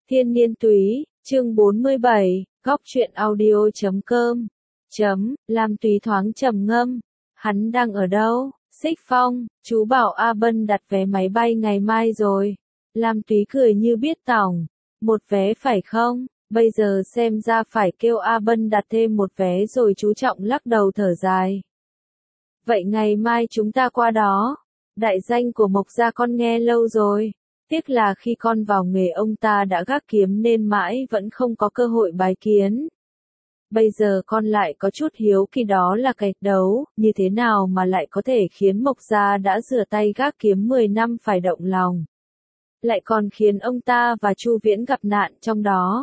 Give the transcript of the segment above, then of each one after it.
Thiên niên túy, chương 47, góc truyện audio.com. Lam Túy thoáng trầm ngâm. Hắn đang ở đâu? Xích Phong, chú bảo A Bân đặt vé máy bay ngày mai rồi. Lam Túy cười như biết tỏng. Một vé phải không? Bây giờ xem ra phải kêu A Bân đặt thêm một vé rồi. Chú Trọng lắc đầu thở dài. Vậy ngày mai chúng ta qua đó. Đại danh của Mộc gia con nghe lâu rồi. Tiếc là khi con vào nghề ông ta đã gác kiếm nên mãi vẫn không có cơ hội bái kiến. Bây giờ con lại có chút hiếu kỳ, đó là cái đấu, như thế nào mà lại có thể khiến Mộc gia đã rửa tay gác kiếm 10 năm phải động lòng. Lại còn khiến ông ta và Chu Viễn gặp nạn trong đó.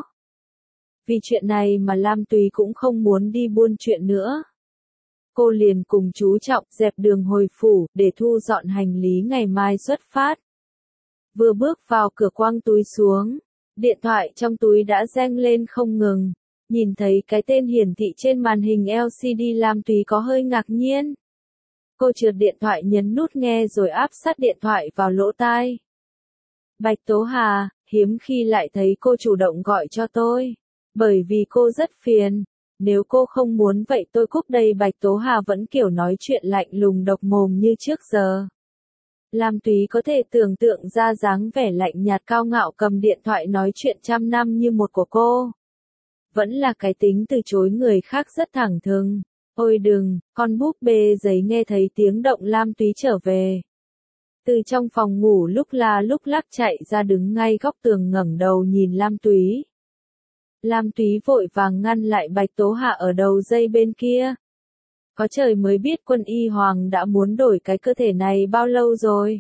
Vì chuyện này mà Lam Túy cũng không muốn đi buôn chuyện nữa. Cô liền cùng chú Trọng dẹp đường hồi phủ để thu dọn hành lý ngày mai xuất phát. Vừa bước vào cửa quăng túi xuống, điện thoại trong túi đã reng lên không ngừng. Nhìn thấy cái tên hiển thị trên màn hình LCD, Lam Túy có hơi ngạc nhiên. Cô trượt điện thoại nhấn nút nghe rồi áp sát điện thoại vào lỗ tai. Bạch Tố Hà, hiếm khi lại thấy cô chủ động gọi cho tôi. Bởi vì cô rất phiền. Nếu cô không muốn vậy tôi cúp đây. Bạch Tố Hà vẫn kiểu nói chuyện lạnh lùng độc mồm như trước giờ. Lam Túy có thể tưởng tượng ra dáng vẻ lạnh nhạt cao ngạo cầm điện thoại nói chuyện trăm năm như một của cô. Vẫn là cái tính từ chối người khác rất thẳng thừng. Ôi đừng, con búp bê giấy. Nghe thấy tiếng động Lam Túy trở về. Từ trong phòng ngủ lúc la lúc lắc chạy ra đứng ngay góc tường ngẩng đầu nhìn Lam Túy. Lam Túy vội vàng ngăn lại Bạch Tố Hạ ở đầu dây bên kia. Có trời mới biết Quân Y Hoàng đã muốn đổi cái cơ thể này bao lâu rồi.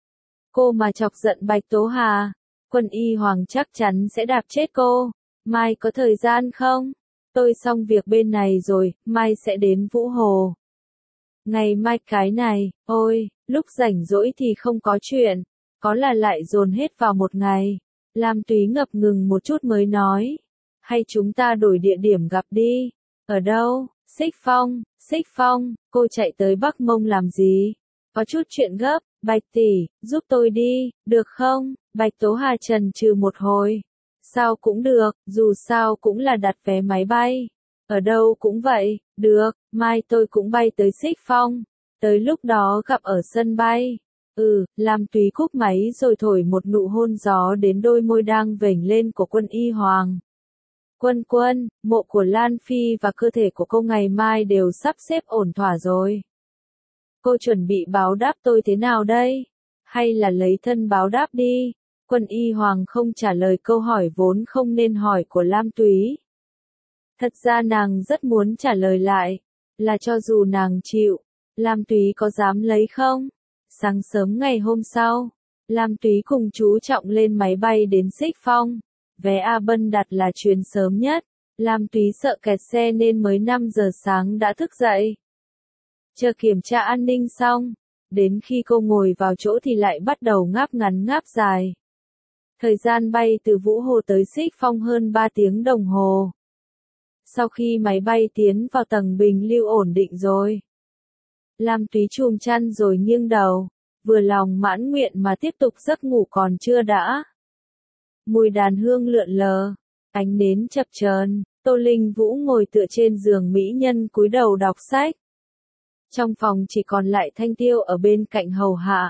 Cô mà chọc giận Bạch Tố Hà, Quân Y Hoàng chắc chắn sẽ đạp chết cô. Mai có thời gian không? Tôi xong việc bên này rồi, mai sẽ đến Vũ Hồ. Ngày mai cái này, ôi, lúc rảnh rỗi thì không có chuyện, có là lại dồn hết vào một ngày. Lam Túy ngập ngừng một chút mới nói. Hay chúng ta đổi địa điểm gặp đi. Ở đâu? Xích Phong, cô chạy tới Bắc Mông làm gì? Có chút chuyện gấp, Bạch tỷ, giúp tôi đi, được không? Bạch Tố Hà chần chừ một hồi. Sao cũng được, dù sao cũng là đặt vé máy bay. Ở đâu cũng vậy, được, mai tôi cũng bay tới Xích Phong. Tới lúc đó gặp ở sân bay. Lam Túy cúp máy rồi thổi một nụ hôn gió đến đôi môi đang vểnh lên của Quân Y Hoàng. Quân, mộ của Lan Phi và cơ thể của cô ngày mai đều sắp xếp ổn thỏa rồi. Cô chuẩn bị báo đáp tôi thế nào đây? Hay là lấy thân báo đáp đi? Quân Y Hoàng không trả lời câu hỏi vốn không nên hỏi của Lam Túy. Thật ra nàng rất muốn trả lời lại, là cho dù nàng chịu, Lam Túy có dám lấy không? Sáng sớm ngày hôm sau, Lam Túy cùng chú Trọng lên máy bay đến Xích Phong. Vé A Bân đặt là chuyến sớm nhất. Lam Túy sợ kẹt xe nên mới 5 giờ sáng đã thức dậy. Chờ kiểm tra an ninh xong, đến khi cô ngồi vào chỗ thì lại bắt đầu ngáp ngắn ngáp dài. Thời gian bay từ Vũ Hồ tới Xích Phong hơn 3 tiếng đồng hồ. Sau khi máy bay tiến vào tầng bình lưu ổn định rồi, Lam Túy chùm chăn rồi nghiêng đầu, vừa lòng mãn nguyện mà tiếp tục giấc ngủ còn chưa đã. Mùi đàn hương lượn lờ, ánh nến chập chờn, Tô Linh Vũ ngồi tựa trên giường mỹ nhân cúi đầu đọc sách. Trong phòng chỉ còn lại Thanh Tiêu ở bên cạnh hầu hạ.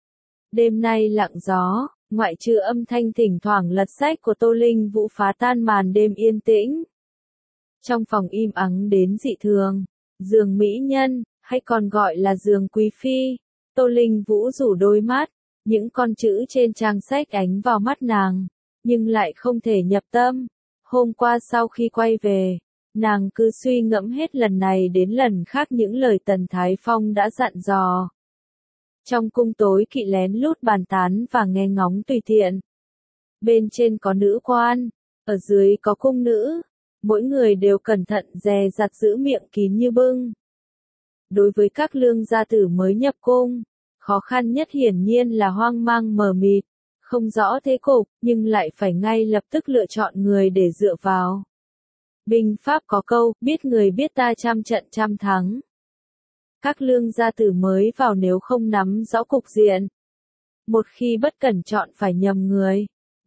Đêm nay lặng gió, ngoại trừ âm thanh thỉnh thoảng lật sách của Tô Linh Vũ phá tan màn đêm yên tĩnh. Trong phòng im ắng đến dị thường, giường mỹ nhân, hay còn gọi là giường quý phi. Tô Linh Vũ rủ đôi mắt, những con chữ trên trang sách ánh vào mắt nàng, nhưng lại không thể nhập tâm. Hôm qua sau khi quay về, nàng cứ suy ngẫm hết lần này đến lần khác những lời Tần Thái Phong đã dặn dò. Trong cung tối kỵ lén lút bàn tán và nghe ngóng tùy tiện. Bên trên có nữ quan, ở dưới có cung nữ, mỗi người đều cẩn thận dè dặt giữ miệng kín như bưng. Đối với các lương gia tử mới nhập cung, khó khăn nhất hiển nhiên là hoang mang mờ mịt, không rõ thế cục, nhưng lại phải ngay lập tức lựa chọn người để dựa vào. Binh pháp có câu, biết người biết ta trăm trận trăm thắng. Các lương gia tử mới vào nếu không nắm rõ cục diện, một khi bất cẩn chọn phải nhầm người,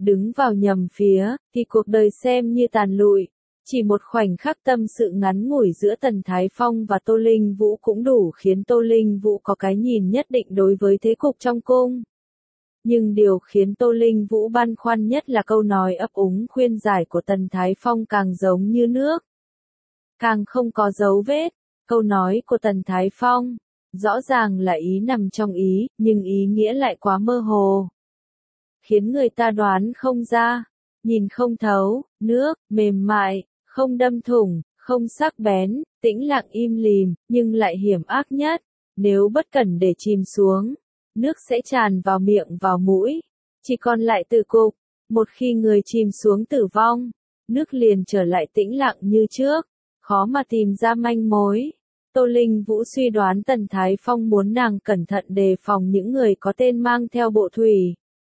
đứng vào nhầm phía, thì cuộc đời xem như tàn lụi. Chỉ một khoảnh khắc tâm sự ngắn ngủi giữa Tần Thái Phong và Tô Linh Vũ cũng đủ khiến Tô Linh Vũ có cái nhìn nhất định đối với thế cục trong cung. Nhưng điều khiến Tô Linh Vũ băn khoăn nhất là câu nói ấp úng khuyên giải của Tần Thái Phong càng giống như nước, càng không có dấu vết. Câu nói của Tần Thái Phong, rõ ràng là ý nằm trong ý, nhưng ý nghĩa lại quá mơ hồ, khiến người ta đoán không ra, nhìn không thấu. Nước, mềm mại, không đâm thủng, không sắc bén, tĩnh lặng im lìm, nhưng lại hiểm ác nhất. Nếu bất cẩn để chìm xuống, nước sẽ tràn vào miệng vào mũi, chỉ còn lại tử cục. Một khi người chìm xuống tử vong, nước liền trở lại tĩnh lặng như trước, khó mà tìm ra manh mối. Tô Linh Vũ suy đoán Tần Thái Phong muốn nàng cẩn thận đề phòng những người có tên mang theo bộ thủy.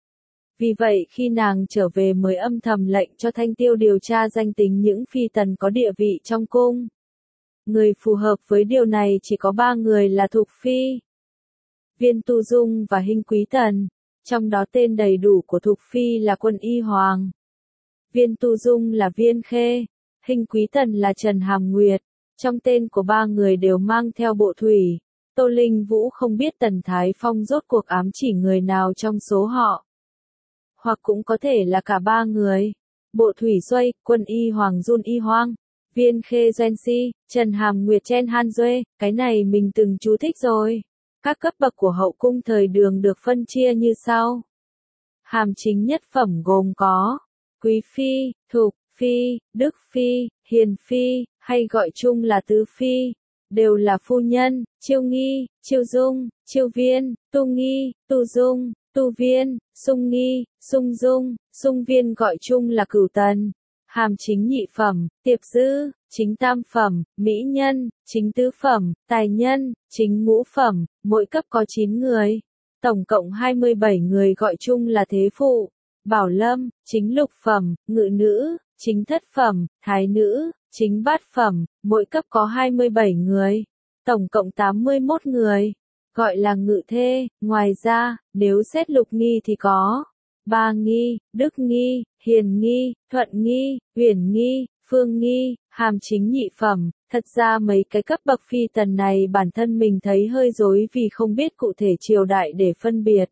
Vì vậy khi nàng trở về mới âm thầm lệnh cho Thanh Tiêu điều tra danh tính những phi tần có địa vị trong cung. Người phù hợp với điều này chỉ có 3 người là Thục Phi, Viên Tu Dung và Hinh Quý Tần. Trong đó tên đầy đủ của Thục Phi là Quân Y Hoàng, Viên Tu Dung là Viên Khê, Hinh Quý Tần là Trần Hàm Nguyệt. Trong tên của 3 người đều mang theo bộ thủy. Tô Linh Vũ không biết Tần Thái Phong rốt cuộc ám chỉ người nào trong số họ. Hoặc cũng có thể là cả 3 người. Bộ thủy Xuây, Quân Y Hoàng Jun Y Hoang, Viên Khê Doan Si, Trần Hàm Nguyệt Chen Han Duê, cái này mình từng chú thích rồi. Các cấp bậc của hậu cung thời Đường được phân chia như sau. Hàm chính nhất phẩm gồm có Quý Phi, Thục Phi, Đức Phi, Hiền Phi, hay gọi chung là Tứ Phi, đều là phu nhân, Chiêu Nghi, Chiêu Dung, Chiêu Viên, Tu Nghi, Tu Dung, Tu Viên, Sung Nghi, Sung Dung, Sung Viên gọi chung là Cửu Tần. Hàm chính nhị phẩm, Tiệp Dư, chính tam phẩm, Mỹ Nhân, chính tứ phẩm, Tài Nhân, chính ngũ phẩm, mỗi cấp có 9 người. Tổng cộng 27 người gọi chung là Thế Phụ. Bảo Lâm, chính lục phẩm, Ngự Nữ, chính thất phẩm, Thái Nữ, chính bát phẩm, mỗi cấp có 27 người. Tổng cộng 81 người, gọi là Ngự Thê. Ngoài ra, nếu xét lục nghi thì có Ba Nghi, Đức Nghi, Hiền Nghi, Thuận Nghi, Uyển Nghi, Phương Nghi, hàm chính nhị phẩm. Thật ra mấy cái cấp bậc phi tần này bản thân mình thấy hơi rối vì không biết cụ thể triều đại để phân biệt.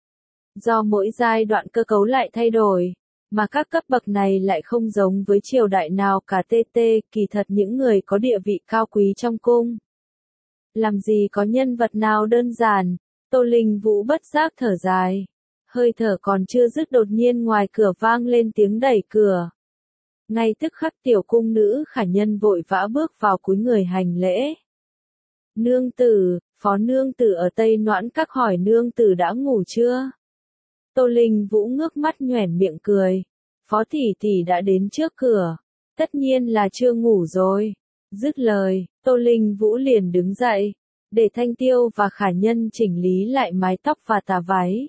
Do mỗi giai đoạn cơ cấu lại thay đổi, mà các cấp bậc này lại không giống với triều đại nào cả. Kỳ thật những người có địa vị cao quý trong cung, làm gì có nhân vật nào đơn giản. Tô Linh Vũ bất giác thở dài. Hơi thở còn chưa dứt đột nhiên ngoài cửa vang lên tiếng đẩy cửa. Ngay tức khắc tiểu cung nữ Khả Nhân vội vã bước vào cúi người hành lễ. Nương tử, phó nương tử ở Tây Noãn Các hỏi nương tử đã ngủ chưa? Tô Linh Vũ ngước mắt nhoẻn miệng cười. Phó tỷ tỷ đã đến trước cửa. Tất nhiên là chưa ngủ rồi. Dứt lời, Tô Linh Vũ liền đứng dậy, để Thanh Tiêu và Khả Nhân chỉnh lý lại mái tóc và tà váy.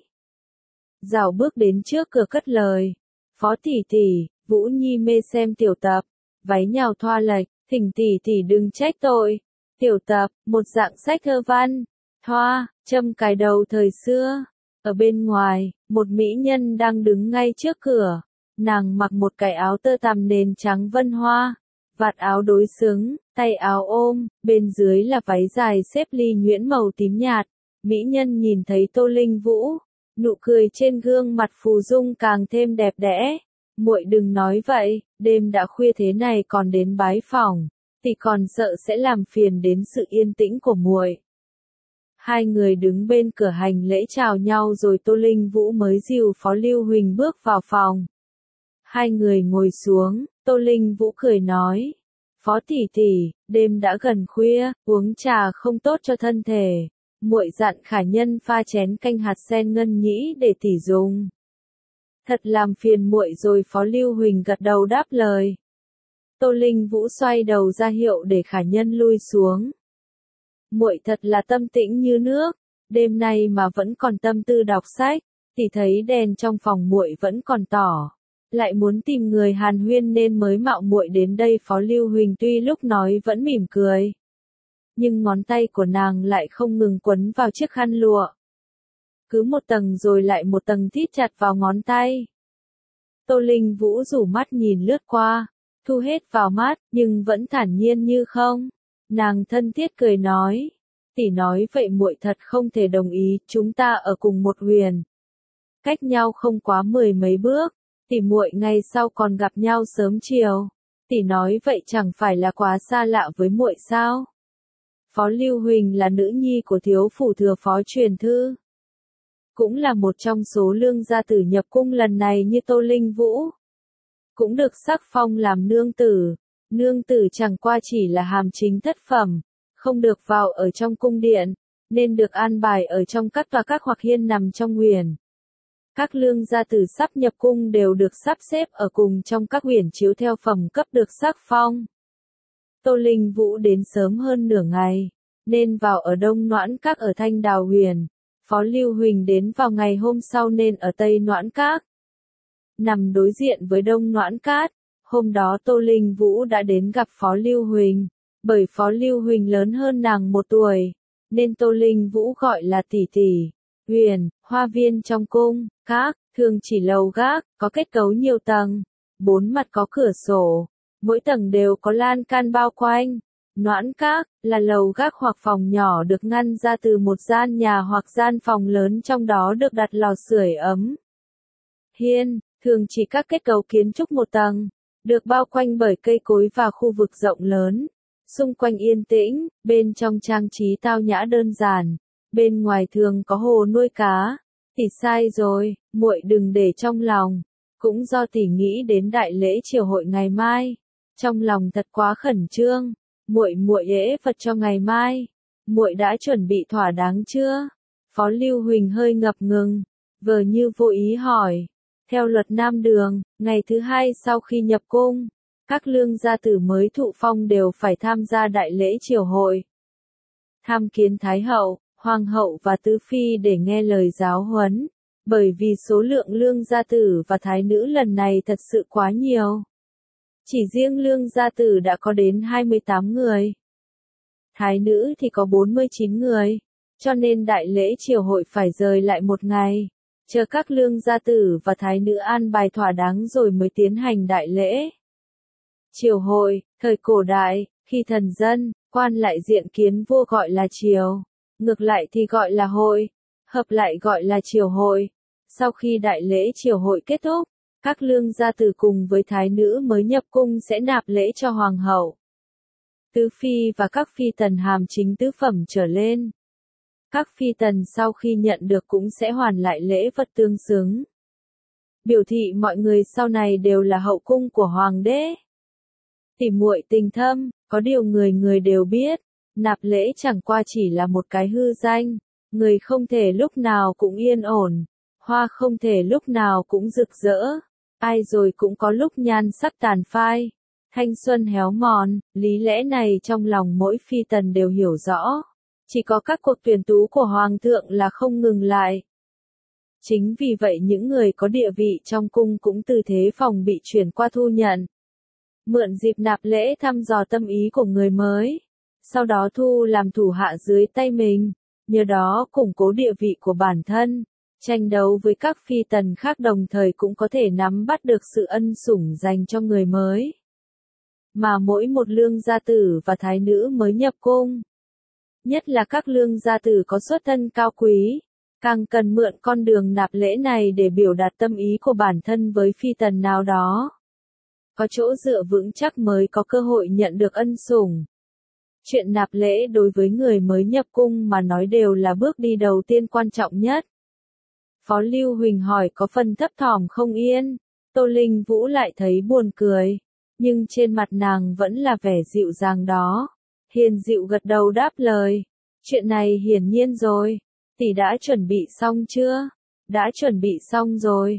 Dạo bước đến trước cửa cất lời. Phó tỷ tỷ, Vũ Nhi mê xem tiểu tập, váy nhào thoa lệch, thỉnh tỷ tỷ đừng trách tội. Tiểu tập, một dạng sách thơ văn, thoa, châm cài đầu thời xưa. Ở bên ngoài, một mỹ nhân đang đứng ngay trước cửa. Nàng mặc một cái áo tơ tằm nền trắng vân hoa, vạt áo đối xứng, tay áo ôm, bên dưới là váy dài xếp ly nhuyễn màu tím nhạt. Mỹ nhân nhìn thấy Tô Linh Vũ, nụ cười trên gương mặt phù dung càng thêm đẹp đẽ. Muội đừng nói vậy, đêm đã khuya thế này còn đến bái phỏng, tỷ còn sợ sẽ làm phiền đến sự yên tĩnh của muội. Hai người đứng bên cửa hành lễ chào nhau rồi Tô Linh Vũ mới dìu Phó Lưu Huỳnh bước vào phòng. Hai người ngồi xuống, Tô Linh Vũ cười nói. Phó tỷ tỷ, đêm đã gần khuya, uống trà không tốt cho thân thể. Muội dặn Khả Nhân pha chén canh hạt sen ngân nhĩ để tỷ dùng. Thật làm phiền muội rồi. Phó Lưu Huỳnh gật đầu đáp lời. Tô Linh Vũ xoay đầu ra hiệu để Khả Nhân lui xuống. Muội thật là tâm tĩnh như nước, đêm nay mà vẫn còn tâm tư đọc sách, tỷ thấy đèn trong phòng muội vẫn còn tỏ, lại muốn tìm người hàn huyên nên mới mạo muội đến đây. Phó Lưu Huỳnh tuy lúc nói vẫn mỉm cười, nhưng ngón tay của nàng lại không ngừng quấn vào chiếc khăn lụa. Cứ một tầng rồi lại một tầng thít chặt vào ngón tay. Tô Linh Vũ rủ mắt nhìn lướt qua, thu hết vào mắt, nhưng vẫn thản nhiên như không. Nàng thân thiết cười nói, tỷ nói vậy muội thật không thể đồng ý, chúng ta ở cùng một huyền. Cách nhau không quá 10 mấy bước, tỷ muội ngày sau còn gặp nhau sớm chiều. Tỷ nói vậy chẳng phải là quá xa lạ với muội sao? Phó Lưu Huỳnh là nữ nhi của thiếu phủ thừa phó truyền thư. Cũng là một trong số lương gia tử nhập cung lần này như Tô Linh Vũ. Cũng được sắc phong làm nương tử. Nương tử chẳng qua chỉ là hàm chính thất phẩm, không được vào ở trong cung điện, nên được an bài ở trong các tòa các hoặc hiên nằm trong huyền. Các lương gia tử sắp nhập cung đều được sắp xếp ở cùng trong các huyền chiếu theo phẩm cấp được sắc phong. Tô Linh Vũ đến sớm hơn nửa ngày, nên vào ở Đông Noãn Các ở Thanh Đào huyền. Phó Lưu Huỳnh đến vào ngày hôm sau nên ở Tây Noãn Các. Nằm đối diện với Đông Noãn Các, hôm đó Tô Linh Vũ đã đến gặp Phó Lưu Huỳnh, bởi Phó Lưu Huỳnh lớn hơn nàng 1 tuổi, nên Tô Linh Vũ gọi là tỷ tỷ. Huyền, hoa viên trong cung, các, thường chỉ lầu gác, có kết cấu nhiều tầng, 4 mặt có cửa sổ, mỗi tầng đều có lan can bao quanh. Noãn Các là lầu gác hoặc phòng nhỏ được ngăn ra từ một gian nhà hoặc gian phòng lớn, trong đó được đặt lò sưởi ấm. Hiên, thường chỉ các kết cấu kiến trúc 1 tầng, được bao quanh bởi cây cối và khu vực rộng lớn. Xung quanh yên tĩnh, bên trong trang trí tao nhã đơn giản, bên ngoài thường có hồ nuôi cá. Tỷ sai rồi, muội đừng để trong lòng. Cũng do tỷ nghĩ đến đại lễ triều hội ngày mai, trong lòng thật quá khẩn trương. Muội ễ Phật cho ngày mai, muội đã chuẩn bị thỏa đáng chưa? Phó Lưu Huỳnh hơi ngập ngừng, vờ như vô ý hỏi. Theo luật Nam Đường, ngày thứ 2 sau khi nhập cung, các lương gia tử mới thụ phong đều phải tham gia đại lễ triều hội. Tham kiến Thái hậu, Hoàng hậu và Tứ phi để nghe lời giáo huấn, bởi vì số lượng lương gia tử và thái nữ lần này thật sự quá nhiều. Chỉ riêng lương gia tử đã có đến 28 người. Thái nữ thì có 49 người, cho nên đại lễ triều hội phải rời lại 1 ngày, chờ các lương gia tử và thái nữ an bài thỏa đáng rồi mới tiến hành đại lễ. Triều hội, thời cổ đại, khi thần dân, quan lại diện kiến vua gọi là triều, ngược lại thì gọi là hội, hợp lại gọi là triều hội. Sau khi đại lễ triều hội kết thúc, các lương gia tử cùng với thái nữ mới nhập cung sẽ nạp lễ cho hoàng hậu, tứ phi và các phi tần hàm chính tứ phẩm trở lên. Các phi tần sau khi nhận được cũng sẽ hoàn lại lễ vật tương xứng, biểu thị mọi người sau này đều là hậu cung của hoàng đế. Tỷ muội tình thâm, có điều người người đều biết, nạp lễ chẳng qua chỉ là một cái hư danh, người không thể lúc nào cũng yên ổn, hoa không thể lúc nào cũng rực rỡ, ai rồi cũng có lúc nhan sắc tàn phai, thanh xuân héo mòn. Lý lẽ này trong lòng mỗi phi tần đều hiểu rõ, chỉ có các cuộc tuyển tú của hoàng thượng là không ngừng lại. Chính vì vậy những người có địa vị trong cung cũng từ thế phòng bị chuyển qua thu nhận, mượn dịp nạp lễ thăm dò tâm ý của người mới, sau đó thu làm thủ hạ dưới tay mình, nhờ đó củng cố địa vị của bản thân, tranh đấu với các phi tần khác, đồng thời cũng có thể nắm bắt được sự ân sủng dành cho người mới. Mà mỗi một lương gia tử và thái nữ mới nhập cung, nhất là các lương gia tử có xuất thân cao quý, càng cần mượn con đường nạp lễ này để biểu đạt tâm ý của bản thân với phi tần nào đó. Có chỗ dựa vững chắc mới có cơ hội nhận được ân sủng. Chuyện nạp lễ đối với người mới nhập cung mà nói đều là bước đi đầu tiên quan trọng nhất. Phó Lưu Huỳnh hỏi có phần thấp thỏm không yên, Tô Linh Vũ lại thấy buồn cười, nhưng trên mặt nàng vẫn là vẻ dịu dàng đó. Hiền dịu gật đầu đáp lời, chuyện này hiển nhiên rồi, tỷ đã chuẩn bị xong chưa? Đã chuẩn bị xong rồi.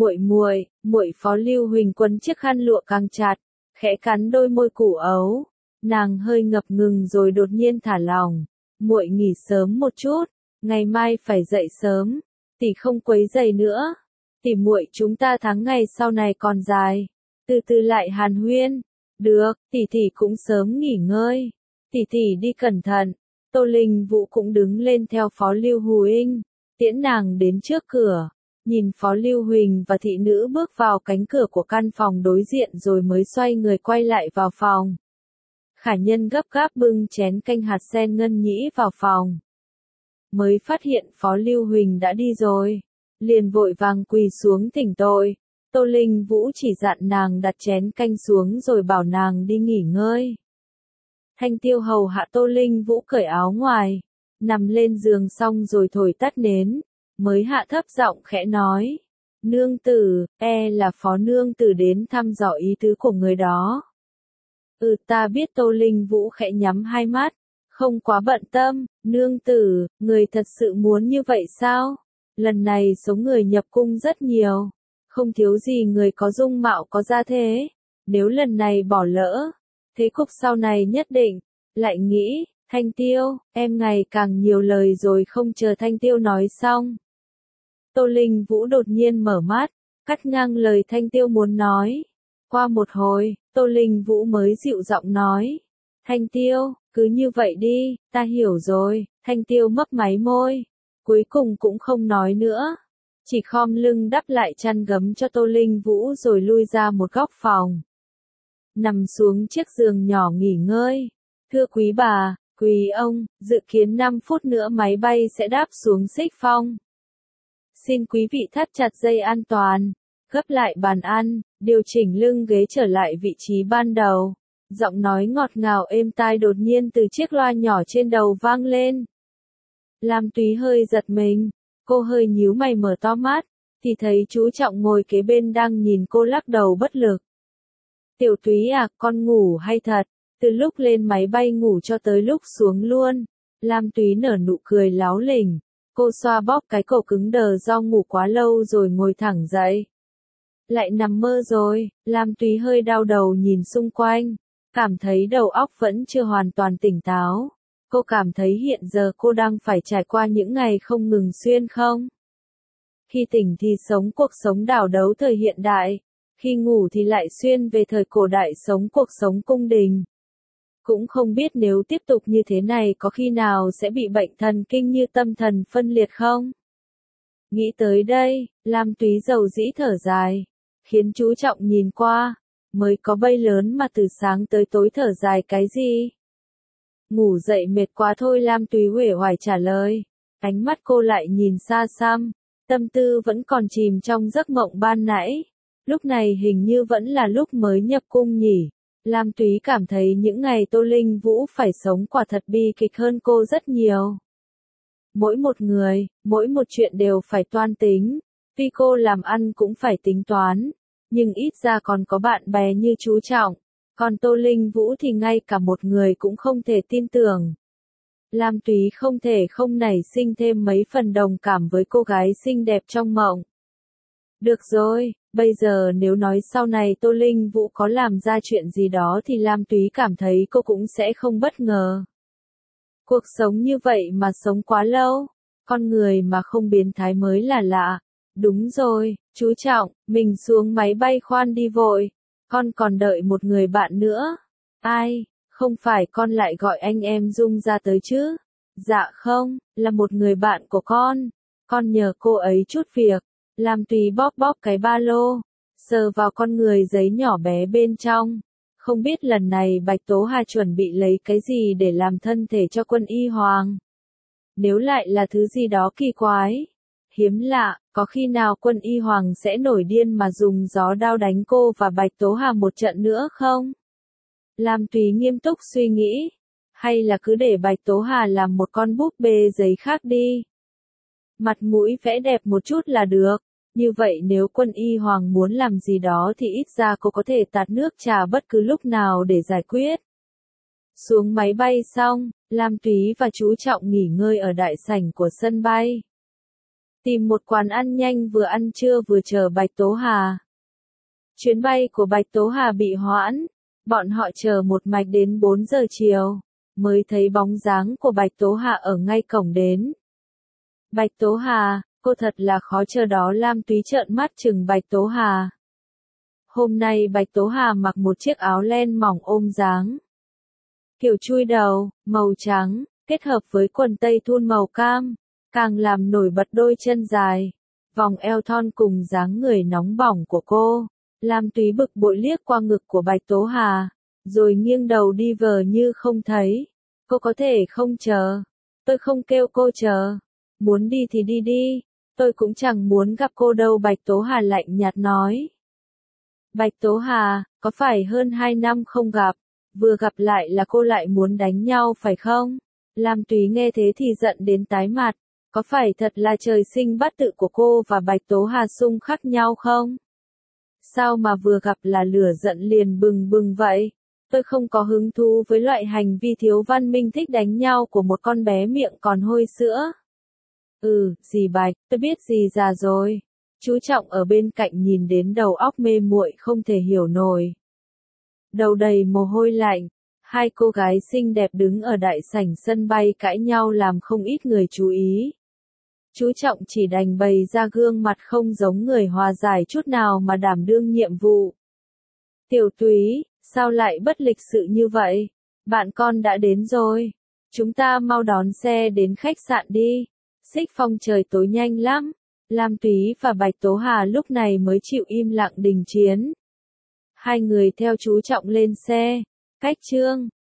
Muội Phó Lưu Huỳnh quấn chiếc khăn lụa càng chặt, khẽ cắn đôi môi củ ấu. Nàng hơi ngập ngừng rồi đột nhiên thả lỏng. Muội nghỉ sớm một chút, ngày mai phải dậy sớm, tỷ không quấy rầy nữa. Tỷ muội chúng ta tháng ngày sau này còn dài, từ từ lại hàn huyên. Được, tỷ cũng sớm nghỉ ngơi. Tỷ đi cẩn thận. Tô Linh Vũ cũng đứng lên theo Phó Lưu Huỳnh, tiễn nàng đến trước cửa. nhìn Phó Lưu Huỳnh và thị nữ bước vào cánh cửa của căn phòng đối diện rồi mới xoay người quay lại vào phòng. Khả Nhân gấp gáp bưng chén canh hạt sen ngân nhĩ vào phòng. Mới phát hiện Phó Lưu Huỳnh đã đi rồi. Liền vội vàng quỳ xuống thỉnh tội. Tô Linh Vũ chỉ dặn nàng đặt chén canh xuống rồi bảo nàng đi nghỉ ngơi. Thanh Tiêu hầu hạ Tô Linh Vũ cởi áo ngoài, nằm lên giường xong rồi thổi tắt nến, mới hạ thấp giọng khẽ nói. Nương tử, là Phó nương tử đến thăm dò ý tứ của người đó. Ta biết. Tô Linh Vũ khẽ nhắm hai mắt, không quá bận tâm. Nương tử, người thật sự muốn như vậy sao? Lần này số người nhập cung rất nhiều, không thiếu gì người có dung mạo có gia thế. Nếu lần này bỏ lỡ, thế cục sau này nhất định. Lại nghĩ, Thanh Tiêu, em ngày càng nhiều lời rồi. Không chờ Thanh Tiêu nói xong, Tô Linh Vũ đột nhiên mở mắt, cắt ngang lời Thanh Tiêu muốn nói. Qua một hồi, Tô Linh Vũ mới dịu giọng nói. Thanh Tiêu, cứ như vậy đi, ta hiểu rồi. Thanh Tiêu mấp máy môi, cuối cùng cũng không nói nữa. Chỉ khom lưng đắp lại chăn gấm cho Tô Linh Vũ rồi lui ra một góc phòng. Nằm xuống chiếc giường nhỏ nghỉ ngơi. Thưa quý bà, quý ông, dự kiến 5 phút nữa máy bay sẽ đáp xuống Xích Phong. Xin quý vị thắt chặt dây an toàn, gấp lại bàn ăn, điều chỉnh lưng ghế trở lại vị trí ban đầu. Giọng nói ngọt ngào êm tai đột nhiên từ chiếc loa nhỏ trên đầu vang lên. Lam Túy hơi giật mình, cô hơi nhíu mày mở to mắt, thì thấy chú Trọng ngồi kế bên đang nhìn cô lắc đầu bất lực. Tiểu Túy à, con ngủ hay thật? Từ lúc lên máy bay ngủ cho tới lúc xuống luôn. Lam Túy nở nụ cười láo lỉnh, cô xoa bóp cái cổ cứng đờ do ngủ quá lâu rồi ngồi thẳng dậy. Lại nằm mơ rồi. Lam Túy hơi đau đầu nhìn xung quanh, cảm thấy đầu óc vẫn chưa hoàn toàn tỉnh táo. Cô cảm thấy hiện giờ cô đang phải trải qua những ngày không ngừng xuyên không. Khi tỉnh thì sống cuộc sống đảo đấu thời hiện đại, khi ngủ thì lại xuyên về thời cổ đại sống cuộc sống cung đình. Cũng không biết nếu tiếp tục như thế này có khi nào sẽ bị bệnh thần kinh như tâm thần phân liệt không? Nghĩ tới đây, Lam Túy dầu dĩ thở dài, khiến chú Trọng nhìn qua, mới có bay lớn mà từ sáng tới tối thở dài cái gì? Ngủ dậy mệt quá thôi. Lam Túy uể oải trả lời, ánh mắt cô lại nhìn xa xăm, tâm tư vẫn còn chìm trong giấc mộng ban nãy. Lúc này hình như vẫn là lúc mới nhập cung nhỉ. Lam Túy cảm thấy những ngày Tô Linh Vũ phải sống quả thật bi kịch hơn cô rất nhiều. Mỗi một người, mỗi một chuyện đều phải toan tính. Tuy cô làm ăn cũng phải tính toán, nhưng ít ra còn có bạn bè như chú Trọng. Còn Tô Linh Vũ thì ngay cả một người cũng không thể tin tưởng. Lam Túy không thể không nảy sinh thêm mấy phần đồng cảm với cô gái xinh đẹp trong mộng. Được rồi, bây giờ nếu nói sau này Tô Linh Vũ có làm ra chuyện gì đó thì Lam Túy cảm thấy cô cũng sẽ không bất ngờ. Cuộc sống như vậy mà sống quá lâu, con người mà không biến thái mới là lạ. Đúng rồi, chú Trọng, mình xuống máy bay khoan đi vội. Con còn đợi một người bạn nữa. Ai, không phải con lại gọi anh em Dung ra tới chứ? Dạ không, là một người bạn của con. Con nhờ cô ấy chút việc. Lam Túy bóp bóp cái ba lô, sờ vào con người giấy nhỏ bé bên trong. Không biết lần này Bạch Tố Hà chuẩn bị lấy cái gì để làm thân thể cho Quân Y Hoàng. Nếu lại là thứ gì đó kỳ quái, hiếm lạ, có khi nào Quân Y Hoàng sẽ nổi điên mà dùng gió đao đánh cô và Bạch Tố Hà một trận nữa không? Lam Túy nghiêm túc suy nghĩ, hay là cứ để Bạch Tố Hà làm một con búp bê giấy khác đi. Mặt mũi vẽ đẹp một chút là được, như vậy nếu Quân Y Hoàng muốn làm gì đó thì ít ra cô có thể tạt nước trà bất cứ lúc nào để giải quyết. Xuống máy bay xong, Lam Túy và chú Trọng nghỉ ngơi ở đại sảnh của sân bay. Tìm một quán ăn nhanh vừa ăn trưa vừa chờ Bạch Tố Hà. Chuyến bay của Bạch Tố Hà bị hoãn, bọn họ chờ một mạch đến 4 giờ chiều, mới thấy bóng dáng của Bạch Tố Hà ở ngay cổng đến. Bạch Tố Hà, cô thật là khó chờ đó. Lam Túy trợn mắt chừng Bạch Tố Hà. Hôm nay Bạch Tố Hà mặc một chiếc áo len mỏng ôm dáng, kiểu chui đầu, màu trắng, kết hợp với quần tây thun màu cam, càng làm nổi bật đôi chân dài, vòng eo thon cùng dáng người nóng bỏng của cô. Lam Túy bực bội liếc qua ngực của Bạch Tố Hà, rồi nghiêng đầu đi vờ như không thấy. Cô có thể không chờ. Tôi không kêu cô chờ. Muốn đi thì đi đi. Tôi cũng chẳng muốn gặp cô đâu, Bạch Tố Hà lạnh nhạt nói. Bạch Tố Hà, có phải hơn 2 năm không gặp, vừa gặp lại là cô lại muốn đánh nhau phải không? Lam Túy nghe thế thì giận đến tái mặt. Có phải thật là trời sinh bát tự của cô và Bạch Tố Hà xung khắc nhau không? Sao mà vừa gặp là lửa giận liền bừng bừng vậy? Tôi không có hứng thú với loại hành vi thiếu văn minh thích đánh nhau của một con bé miệng còn hôi sữa. Dì Bạch, tôi biết dì già rồi. Chú Trọng ở bên cạnh nhìn đến đầu óc mê muội không thể hiểu nổi. Đầu đầy mồ hôi lạnh, hai cô gái xinh đẹp đứng ở đại sảnh sân bay cãi nhau làm không ít người chú ý. Chú Trọng chỉ đành bày ra gương mặt không giống người hòa giải chút nào mà đảm đương nhiệm vụ. Tiểu Túy, sao lại bất lịch sự như vậy? Bạn con đã đến rồi. Chúng ta mau đón xe đến khách sạn đi. Xích Phong, trời tối nhanh lắm. Lam Túy và Bạch Tố Hà lúc này mới chịu im lặng đình chiến. Hai người theo chú Trọng lên xe. Cách chương